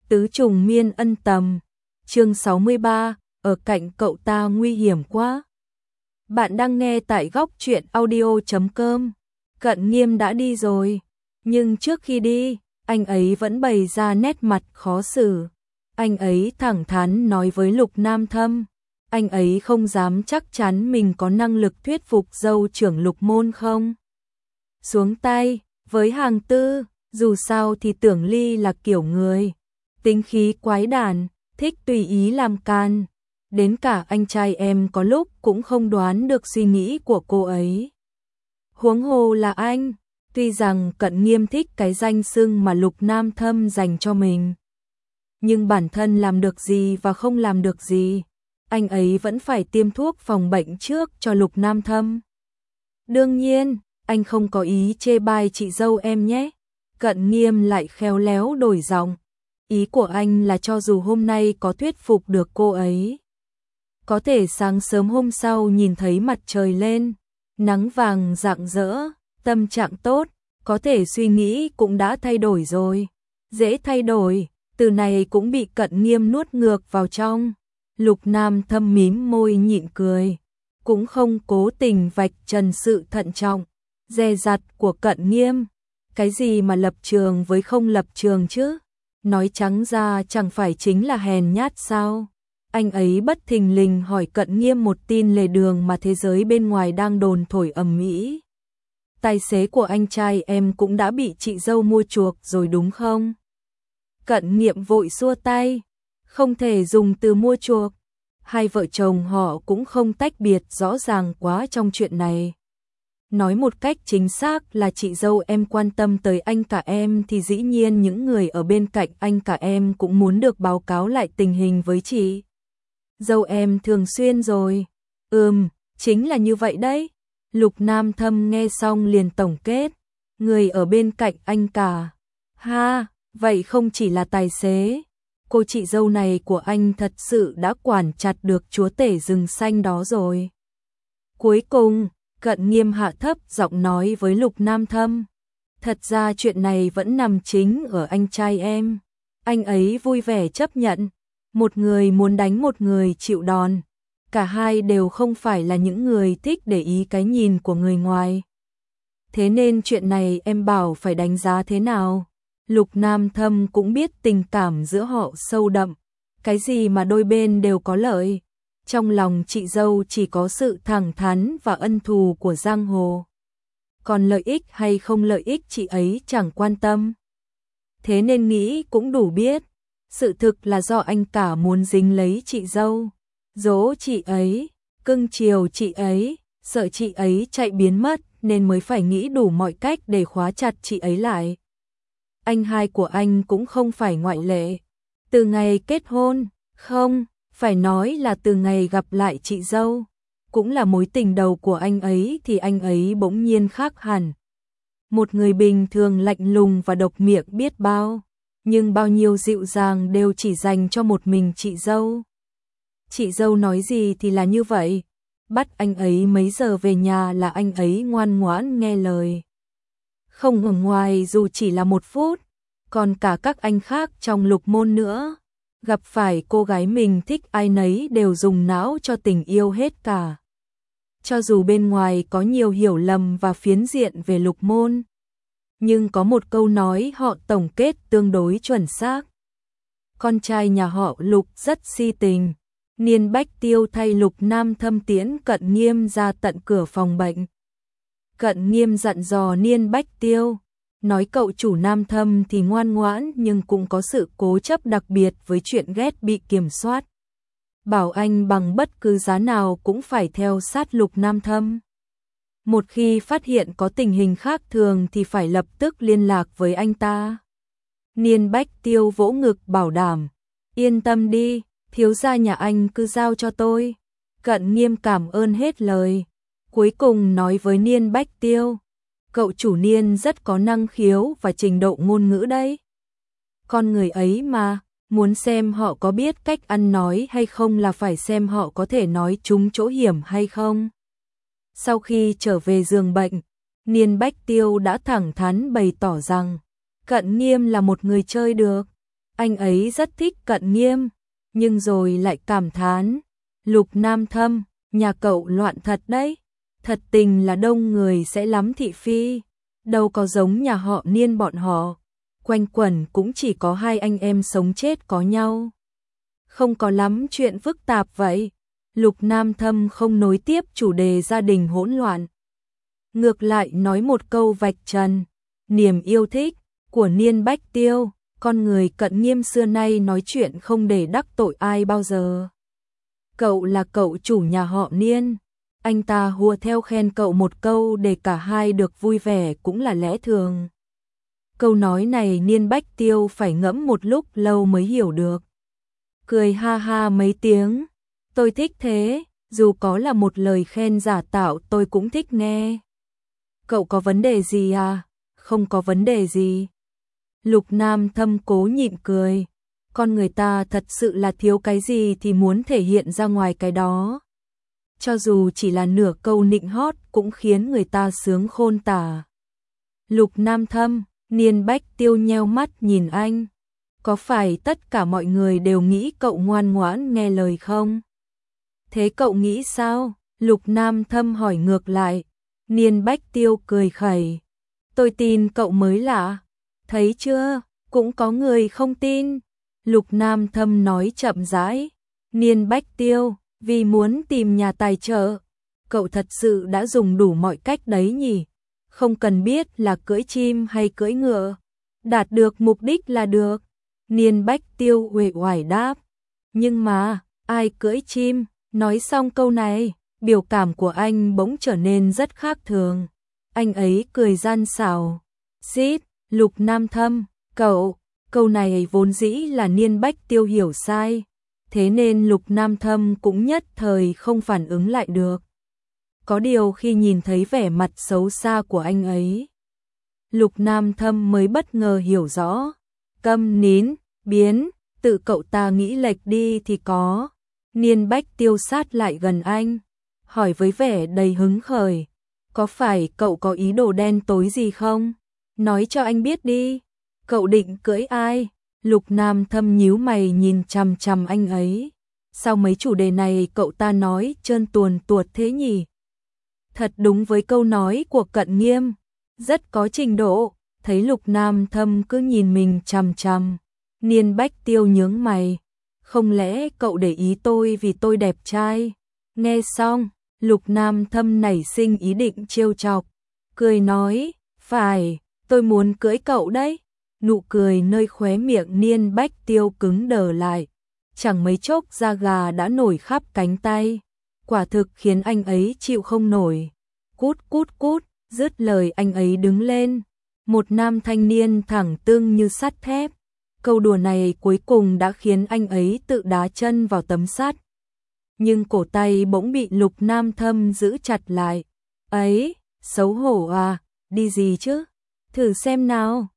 Tứ trùng miên ân tầm. Chương 63, ở cạnh cậu ta nguy hiểm quá. Bạn đang nghe tại góc truyện audio.com. Cận Nghiêm đã đi rồi, nhưng trước khi đi, anh ấy vẫn bày ra nét mặt khó xử. Anh ấy thẳng thắn nói với Lục Nam Thâm, anh ấy không dám chắc chắn mình có năng lực thuyết phục dâu trưởng Lục môn không. Xuống tay, với hàng tư, dù sao thì Tưởng Ly là kiểu người tính khí quái đản, thích tùy ý làm can. Đến cả anh trai em có lúc cũng không đoán được suy nghĩ của cô ấy. Huống hồ là anh, tuy rằng Cận Nghiêm thích cái danh xưng mà Lục Nam Thâm dành cho mình, nhưng bản thân làm được gì và không làm được gì, anh ấy vẫn phải tiêm thuốc phòng bệnh trước cho Lục Nam Thâm. Đương nhiên, anh không có ý chê bai chị dâu em nhé. Cận Nghiêm lại khéo léo đổi giọng. Ý của anh là cho dù hôm nay có thuyết phục được cô ấy, có thể sáng sớm hôm sau nhìn thấy mặt trời lên, nắng vàng rạng rỡ, tâm trạng tốt, có thể suy nghĩ cũng đã thay đổi rồi. Dễ thay đổi, từ này cũng bị Cận Nghiêm nuốt ngược vào trong. Lục Nam Thâm mím môi nhịn cười, cũng không cố tình vạch trần sự thận trọng, dè dặt của Cận Nghiêm. Cái gì mà lập trường với không lập trường chứ? Nói trắng ra chẳng phải chính là hèn nhát sao? Anh ấy bất thình lình hỏi Cận Nghiêm một tin lề đường mà thế giới bên ngoài đang đồn thổi ầm ĩ. Tài xế của anh trai em cũng đã bị chị dâu mua chuộc rồi đúng không? Cận Nghiêm vội xua tay, không thể dùng từ mua chuộc. Hai vợ chồng họ cũng không tách biệt rõ ràng quá trong chuyện này. Nói một cách chính xác là chị dâu em quan tâm tới anh cả em thì dĩ nhiên những người ở bên cạnh anh cả em cũng muốn được báo cáo lại tình hình với chị dâu em thường xuyên rồi. Chính là như vậy đấy. Lục Nam Thâm nghe xong liền tổng kết, người ở bên cạnh anh cả. Ha, vậy không chỉ là tài xế, cô chị dâu này của anh thật sự đã quản chặt được chúa tể rừng xanh đó rồi. Cuối cùng, Cận Nghiêm hạ thấp giọng nói với Lục Nam Thâm, thật ra chuyện này vẫn nằm chính ở anh trai em. Anh ấy vui vẻ chấp nhận, một người muốn đánh một người chịu đòn. Cả hai đều không phải là những người thích để ý cái nhìn của người ngoài. Thế nên chuyện này em bảo phải đánh giá thế nào? Lục Nam Thâm cũng biết tình cảm giữa họ sâu đậm, cái gì mà đôi bên đều có lợi. Trong lòng chị dâu chỉ có sự thẳng thắn và ân thù của giang hồ. Còn lợi ích hay không lợi ích chị ấy chẳng quan tâm. Thế nên nghĩ cũng đủ biết, sự thực là do anh cả muốn dính lấy chị dâu, dỗ chị ấy, cưng chiều chị ấy, sợ chị ấy chạy biến mất nên mới phải nghĩ đủ mọi cách để khóa chặt chị ấy lại. Anh hai của anh cũng không phải ngoại lệ. Từ ngày kết hôn, không, phải nói là từ ngày gặp lại chị dâu, cũng là mối tình đầu của anh ấy thì anh ấy bỗng nhiên khác hẳn. Một người bình thường lạnh lùng và độc miệng biết bao, nhưng bao nhiêu dịu dàng đều chỉ dành cho một mình chị dâu. Chị dâu nói gì thì là như vậy, bắt anh ấy mấy giờ về nhà là anh ấy ngoan ngoãn nghe lời. Không ở ngoài dù chỉ là 1 phút, còn cả các anh khác trong Lục môn nữa. Gặp phải cô gái mình thích ai nấy đều dùng não cho tình yêu hết cả. Cho dù bên ngoài có nhiều hiểu lầm và phiến diện về Lục môn, nhưng có một câu nói họ tổng kết tương đối chuẩn xác. Con trai nhà họ Lục rất si tình. Niên Bách Tiêu thay Lục Nam Thâm tiễn Cận Nghiêm ra tận cửa phòng bệnh. Cận Nghiêm dặn dò Niên Bách Tiêu, nói cậu chủ Nam Thâm thì ngoan ngoãn nhưng cũng có sự cố chấp đặc biệt với chuyện ghét bị kiểm soát. Bảo anh bằng bất cứ giá nào cũng phải theo sát Lục Nam Thâm. Một khi phát hiện có tình hình khác thường thì phải lập tức liên lạc với anh ta. Niên Bách Tiêu vỗ ngực bảo đảm, yên tâm đi, thiếu gia nhà anh cứ giao cho tôi. Cận Nghiêm cảm ơn hết lời. Cuối cùng nói với Niên Bách Tiêu, cậu chủ Niên rất có năng khiếu và trình độ ngôn ngữ đấy. Con người ấy mà, muốn xem họ có biết cách ăn nói hay không là phải xem họ có thể nói trúng chỗ hiểm hay không. Sau khi trở về giường bệnh, Niên Bách Tiêu đã thẳng thắn bày tỏ rằng Cận Nghiêm là một người chơi được. Anh ấy rất thích Cận Nghiêm, nhưng rồi lại cảm thán, Lục Nam Thâm, nhà cậu loạn thật đấy, thật tình là đông người sẽ lắm thị phi, đâu có giống nhà họ Niên bọn họ, quanh quẩn cũng chỉ có hai anh em sống chết có nhau. Không có lắm chuyện phức tạp vậy. Lục Nam Thâm không nối tiếp chủ đề gia đình hỗn loạn. Ngược lại nói một câu vạch trần, niềm yêu thích của Niên Bách Tiêu, con người Cận Nghiêm xưa nay nói chuyện không để đắc tội ai bao giờ. Cậu là cậu chủ nhà họ Niên, anh ta hùa theo khen cậu một câu để cả hai được vui vẻ cũng là lẽ thường. Câu nói này Niên Bách Tiêu phải ngẫm một lúc lâu mới hiểu được. Cười ha ha mấy tiếng, tôi thích thế, dù có là một lời khen giả tạo tôi cũng thích nghe. Cậu có vấn đề gì à? Không có vấn đề gì. Lục Nam Thâm cố nhịn cười, con người ta thật sự là thiếu cái gì thì muốn thể hiện ra ngoài cái đó. Cho dù chỉ là nửa câu nịnh hót cũng khiến người ta sướng khôn tả. Lục Nam Thâm, Niên Bách Tiêu nheo mắt nhìn anh. Có phải tất cả mọi người đều nghĩ cậu ngoan ngoãn nghe lời không? Thế cậu nghĩ sao? Lục Nam Thâm hỏi ngược lại. Niên Bách Tiêu cười khẩy. Tôi tin cậu mới lạ. Thấy chưa? Cũng có người không tin. Lục Nam Thâm nói chậm rãi. Niên Bách Tiêu, vì muốn tìm nhà tài trợ, cậu thật sự đã dùng đủ mọi cách đấy nhỉ? Không cần biết là cưỡi chim hay cưỡi ngựa, đạt được mục đích là được. Niên Bách Tiêu uể oải đáp. Nhưng mà, ai cưỡi chim? Nói xong câu này, biểu cảm của anh bỗng trở nên rất khác thường. Anh ấy cười gian xảo. Xít, Lục Nam Thâm, câu này vốn dĩ là Niên Bách Tiêu hiểu sai. Thế nên Lục Nam Thâm cũng nhất thời không phản ứng lại được. Có điều khi nhìn thấy vẻ mặt xấu xa của anh ấy, Lục Nam Thâm mới bất ngờ hiểu rõ. Câm nín, biến, tự cậu ta nghĩ lệch đi thì có. Niên Bách Tiêu sát lại gần anh, hỏi với vẻ đầy hứng khởi. Có phải cậu có ý đồ đen tối gì không? Nói cho anh biết đi. Cậu định cưỡi ai? Lục Nam Thâm nhíu mày nhìn chằm chằm anh ấy. Sao mấy chủ đề này cậu ta nói trơn tuồn tuột thế nhỉ? Thật đúng với câu nói của Cận Nghiêm, rất có trình độ. Thấy Lục Nam Thâm cứ nhìn mình chằm chằm, Niên Bách Tiêu nhướng mày. Không lẽ cậu để ý tôi vì tôi đẹp trai? Nghe xong, Lục Nam Thâm nảy sinh ý định trêu chọc, cười nói, phải, tôi muốn cưới cậu đấy. Nụ cười nơi khóe miệng Niên Bách Tiêu cứng đờ lại, chẳng mấy chốc da gà đã nổi khắp cánh tay, quả thực khiến anh ấy chịu không nổi. Cút cút cút, dứt lời anh ấy đứng lên, một nam thanh niên thẳng tưng như sắt thép. Câu đùa này cuối cùng đã khiến anh ấy tự đá chân vào tấm sắt. Nhưng cổ tay bỗng bị Lục Nam Thâm giữ chặt lại. Ấy, xấu hổ à, đi gì chứ? Thử xem nào,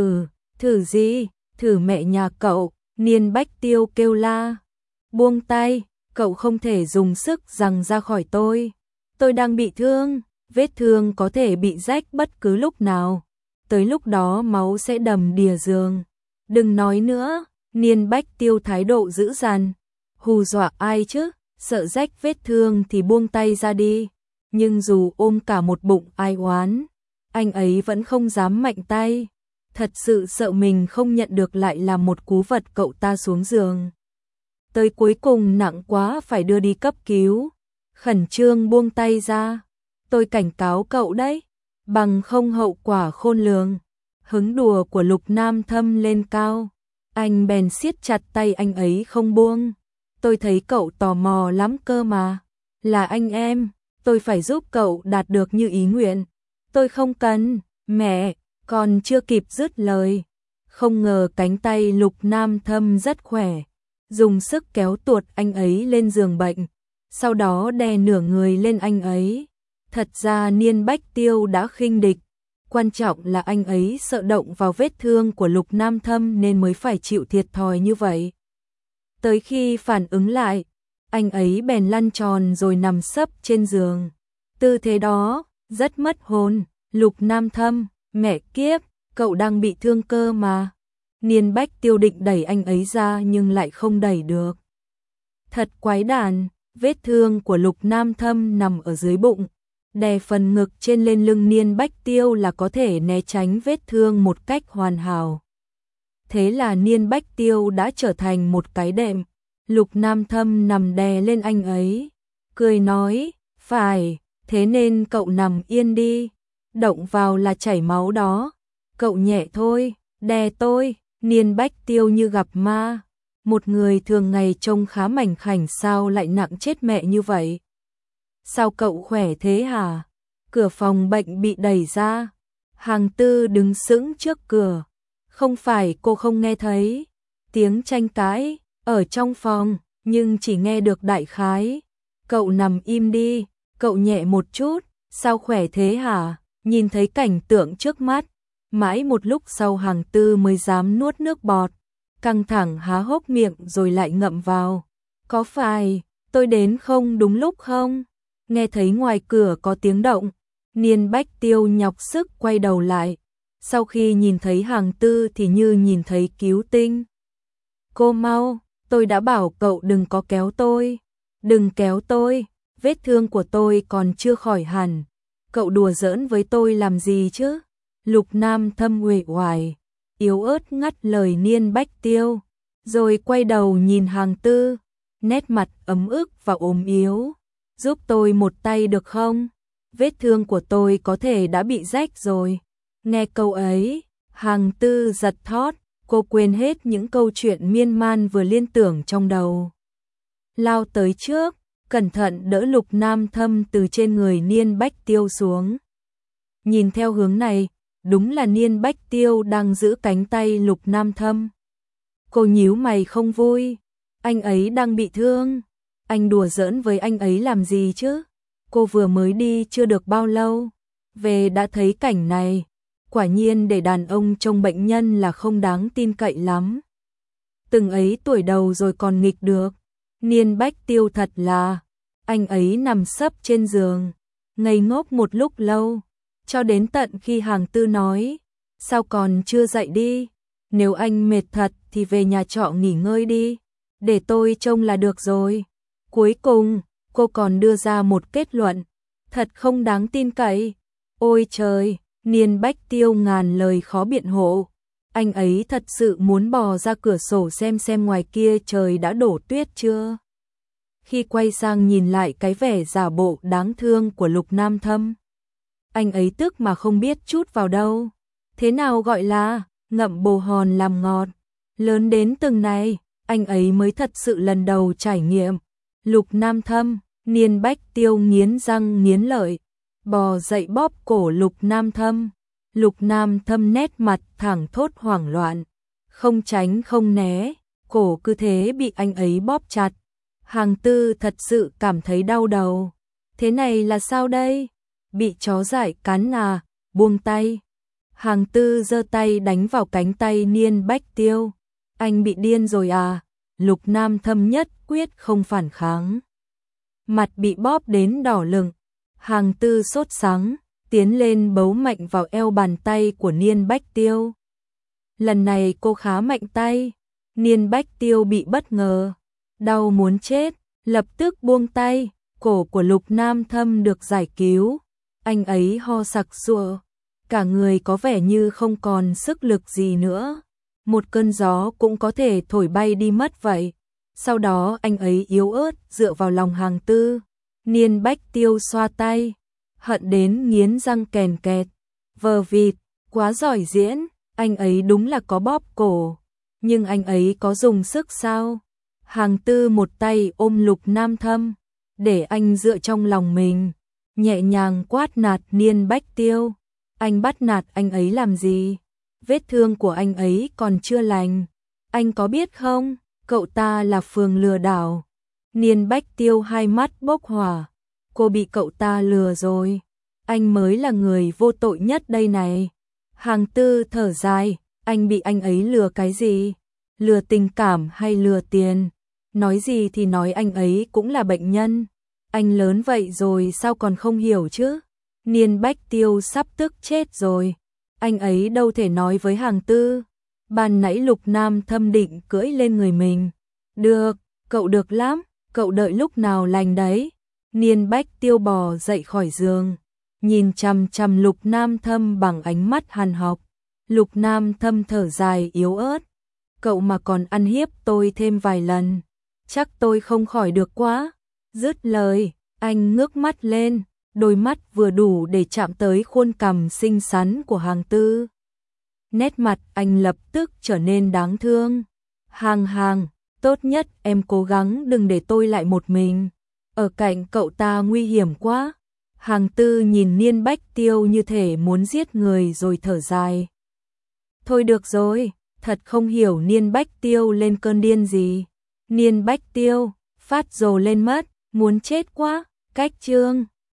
thử gì? Thử mẹ nhà cậu, Niên Bách Tiêu kêu la. Buông tay, cậu không thể dùng sức giằng ra khỏi tôi. Tôi đang bị thương, vết thương có thể bị rách bất cứ lúc nào. Tới lúc đó máu sẽ đầm đìa giường. Đừng nói nữa, Niên Bách Tiêu thái độ dữ dằn. Hù dọa ai chứ, sợ rách vết thương thì buông tay ra đi. Nhưng dù ôm cả một bụng ai oán, anh ấy vẫn không dám mạnh tay. Thật sự sợ mình không nhận được lại là một cú vật cậu ta xuống giường. Tới cuối cùng nặng quá phải đưa đi cấp cứu. Khẩn trương buông tay ra. Tôi cảnh cáo cậu đấy, bằng không hậu quả khôn lường. Hứng đùa của Lục Nam Thâm lên cao, anh bèn siết chặt tay anh ấy không buông. Tôi thấy cậu tò mò lắm cơ mà. Là anh em, tôi phải giúp cậu đạt được như ý nguyện. Tôi không cần, mẹ, còn chưa kịp dứt lời. Không ngờ cánh tay Lục Nam Thâm rất khỏe, dùng sức kéo tuột anh ấy lên giường bệnh, sau đó đè nửa người lên anh ấy. Thật ra Niên Bách Tiêu đã khinh địch, quan trọng là anh ấy sợ động vào vết thương của Lục Nam Thâm nên mới phải chịu thiệt thòi như vậy. Tới khi phản ứng lại, anh ấy bèn lăn tròn rồi nằm sấp trên giường. Tư thế đó, rất mất hồn. Lục Nam Thâm, mẹ kiếp, cậu đang bị thương cơ mà. Niên Bách Tiêu định đẩy anh ấy ra nhưng lại không đẩy được. Thật quái đản, vết thương của Lục Nam Thâm nằm ở dưới bụng, đè phần ngực trên lên lưng Niên Bách Tiêu là có thể né tránh vết thương một cách hoàn hảo. Thế là Niên Bách Tiêu đã trở thành một cái đệm, Lục Nam Thâm nằm đè lên anh ấy, cười nói, phải, thế nên cậu nằm yên đi, động vào là chảy máu đó, cậu nhẹ thôi, đè tôi. Niên Bách Tiêu như gặp ma, một người thường ngày trông khá mảnh khảnh sao lại nặng chết mẹ như vậy. Sao cậu khỏe thế hả? Cửa phòng bệnh bị đẩy ra, Hàng Tư đứng sững trước cửa, không phải cô không nghe thấy tiếng tranh cãi ở trong phòng, nhưng chỉ nghe được đại khái. Cậu nằm im đi, cậu nhẹ một chút, sao khỏe thế hả? Nhìn thấy cảnh tượng trước mắt, mãi một lúc sau Hàng Tư mới dám nuốt nước bọt, căng thẳng há hốc miệng rồi lại ngậm vào. Có phải tôi đến không đúng lúc không? Nghe thấy ngoài cửa có tiếng động, Niên Bách Tiêu nhọc sức quay đầu lại. Sau khi nhìn thấy Hàng Tư thì như nhìn thấy cứu tinh. Cô mau, tôi đã bảo cậu đừng có kéo tôi. Đừng kéo tôi, vết thương của tôi còn chưa khỏi hẳn. Cậu đùa giỡn với tôi làm gì chứ? Lục Nam Thâm uể oải, yếu ớt ngắt lời Niên Bách Tiêu, rồi quay đầu nhìn Hàng Tư, nét mặt ấm ức và ốm yếu. Giúp tôi một tay được không? Vết thương của tôi có thể đã bị rách rồi. Nghe câu ấy, Hàng Tư giật thót, cô quên hết những câu chuyện miên man vừa liên tưởng trong đầu. Lao tới trước, cẩn thận đỡ Lục Nam Thâm từ trên người Niên Bách Tiêu xuống. Nhìn theo hướng này, đúng là Niên Bách Tiêu đang giữ cánh tay Lục Nam Thâm. Cô nhíu mày không vui, anh ấy đang bị thương, anh đùa giỡn với anh ấy làm gì chứ? Cô vừa mới đi chưa được bao lâu, về đã thấy cảnh này, quả nhiên để đàn ông trông bệnh nhân là không đáng tin cậy lắm. Từng ấy tuổi đầu rồi còn nghịch được, Niên Bách Tiêu thật là, anh ấy nằm sấp trên giường, ngây ngốc một lúc lâu. Cho đến tận khi Hàng Tư nói, sao còn chưa dậy đi, nếu anh mệt thật thì về nhà trọ nghỉ ngơi đi, để tôi trông là được rồi. Cuối cùng, cô còn đưa ra một kết luận, thật không đáng tin cậy. Ôi trời, Niên Bách Tiêu ngàn lời khó biện hộ, anh ấy thật sự muốn bò ra cửa sổ xem ngoài kia trời đã đổ tuyết chưa. Khi quay sang nhìn lại cái vẻ giả bộ đáng thương của Lục Nam Thâm, anh ấy tức mà không biết chút vào đâu. Thế nào gọi là ngậm bồ hòn làm ngọt, lớn đến từng này, anh ấy mới thật sự lần đầu trải nghiệm. Lục Nam Thâm, Niên Bách Tiêu nghiến răng nghiến lợi, bò dậy bóp cổ Lục Nam Thâm. Lục Nam Thâm nét mặt thẳng thốt hoảng loạn, không tránh không né, cổ cứ thế bị anh ấy bóp chặt. Hàng Tư thật sự cảm thấy đau đầu. Thế này là sao đây? Bị chó dại cắn à? Buông tay. Hàng Tư giơ tay đánh vào cánh tay Niên Bách Tiêu. Anh bị điên rồi à? Lục Nam Thâm nhất quyết không phản kháng. Mặt bị bóp đến đỏ lửng. Hàng Tư sốt sắng, tiến lên bấu mạnh vào eo bàn tay của Niên Bách Tiêu. Lần này cô khá mạnh tay. Niên Bách Tiêu bị bất ngờ, đau muốn chết, lập tức buông tay. Cổ của Lục Nam Thâm được giải cứu. Anh ấy ho sặc sụa, cả người có vẻ như không còn sức lực gì nữa. Một cơn gió cũng có thể thổi bay đi mất vậy. Sau đó anh ấy yếu ớt dựa vào lòng Hàng Tư. Niên Bách Tiêu xoa tay, hận đến nghiến răng kèn kẹt. Vờ vịt, quá giỏi diễn, anh ấy đúng là có bóp cổ. Nhưng anh ấy có dùng sức sao? Hàng Tư một tay ôm Lục Nam Thâm, để anh dựa trong lòng mình, nhẹ nhàng quát nạt Niên Bách Tiêu. Anh bắt nạt anh ấy làm gì? Vết thương của anh ấy còn chưa lành. Anh có biết không, cậu ta là phường lừa đảo. Niên Bách Tiêu hai mắt bốc hỏa. Cô bị cậu ta lừa rồi. Anh mới là người vô tội nhất đây này. Hàng Tư thở dài, anh bị anh ấy lừa cái gì? Lừa tình cảm hay lừa tiền? Nói gì thì nói, anh ấy cũng là bệnh nhân. Anh lớn vậy rồi sao còn không hiểu chứ? Niên Bách Tiêu sắp tức chết rồi. Anh ấy đâu thể nói với Hàng Tư. Ban nãy Lục Nam Thâm định cưỡi lên người mình. Được, cậu được lắm, cậu đợi lúc nào lành đấy. Niên Bách Tiêu bò dậy khỏi giường, nhìn chằm chằm Lục Nam Thâm bằng ánh mắt hằn học. Lục Nam Thâm thở dài yếu ớt. Cậu mà còn ăn hiếp tôi thêm vài lần, chắc tôi không khỏi được quá. Dứt lời, anh ngước mắt lên, đôi mắt vừa đủ để chạm tới khuôn cằm xinh xắn của Hàng Tư. Nét mặt anh lập tức trở nên đáng thương. Hàng, tốt nhất em cố gắng đừng để tôi lại một mình. Ở cạnh cậu ta nguy hiểm quá. Hàng Tư nhìn Niên Bách Tiêu như thể muốn giết người rồi thở dài. Thôi được rồi, thật không hiểu Niên Bách Tiêu lên cơn điên gì. Niên Bách Tiêu, phát rồ lên mất, muốn chết quá, cách chương.